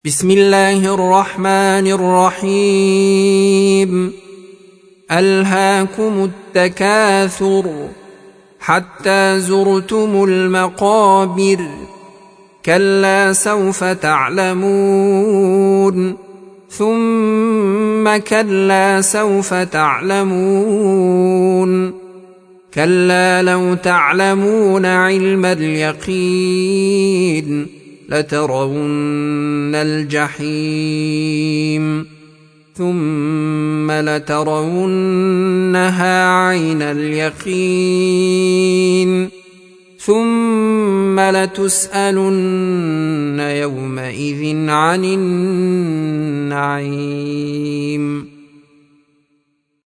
بسم الله الرحمن الرحيم. ألهاكم التكاثر حتى زرتم المقابر، كلا سوف تعلمون ثم كلا سوف تعلمون، كلا لو تعلمون علم اليقين لترون الجحيم ثم لترونها عين اليقين ثم لتسألن يومئذ عن النعيم.